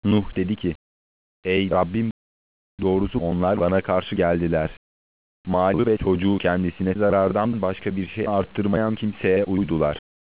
Nuh dedi ki, ey Rabbim, doğrusu onlar bana karşı geldiler. Mali ve çocuğu kendisine zarardan başka bir şey arttırmayan kimseye uydular.